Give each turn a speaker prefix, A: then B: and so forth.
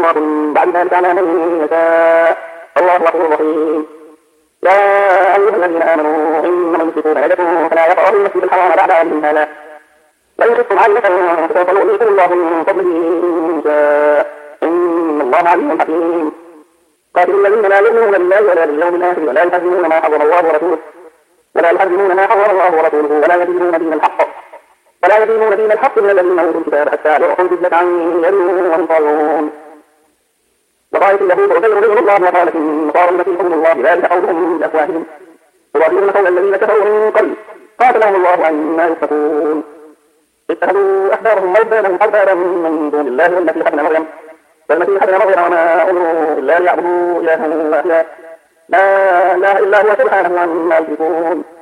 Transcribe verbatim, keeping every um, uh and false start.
A: الله بعد ذلك على من يشاء الله غفور رحيم. يا أيها الذين آمنوا إنما المشركون نجس فلا يقربوا المسجد الحرام بعد عامهم هذا وإن خفتم عائلة فسوف يؤتيكم الله من فضله إن شاء إن الله عليم حكيم. قاتلوا الذين لا يؤمنون بالله ولا باليوم الآخر ولا يحرمون ما حرم الله ورسوله ولا يحرمون ما حرم الله ورسوله ولا يدينون دين الحق ولا يدينون دين الحق من الذين أوتوا الكتاب حتى يعطوا الجزية عن يد وهم صاغرون. وقالت اليهود عزير ابن الله وقالت النصارى المسيح ابن الله ذلك قولهم بأفواههم يضاهئون قول الذين كفروا من قبل قاتلهم الله عما يؤفكون. اتخذوا أحبارهم ورهبانهم أربابا من دون الله والمسيح ابن مريم والمسيح ابن مريم وما أمروا إلا ليعبدوا إلها واحدا لا إله إلا هو سبحانه عما يشركون.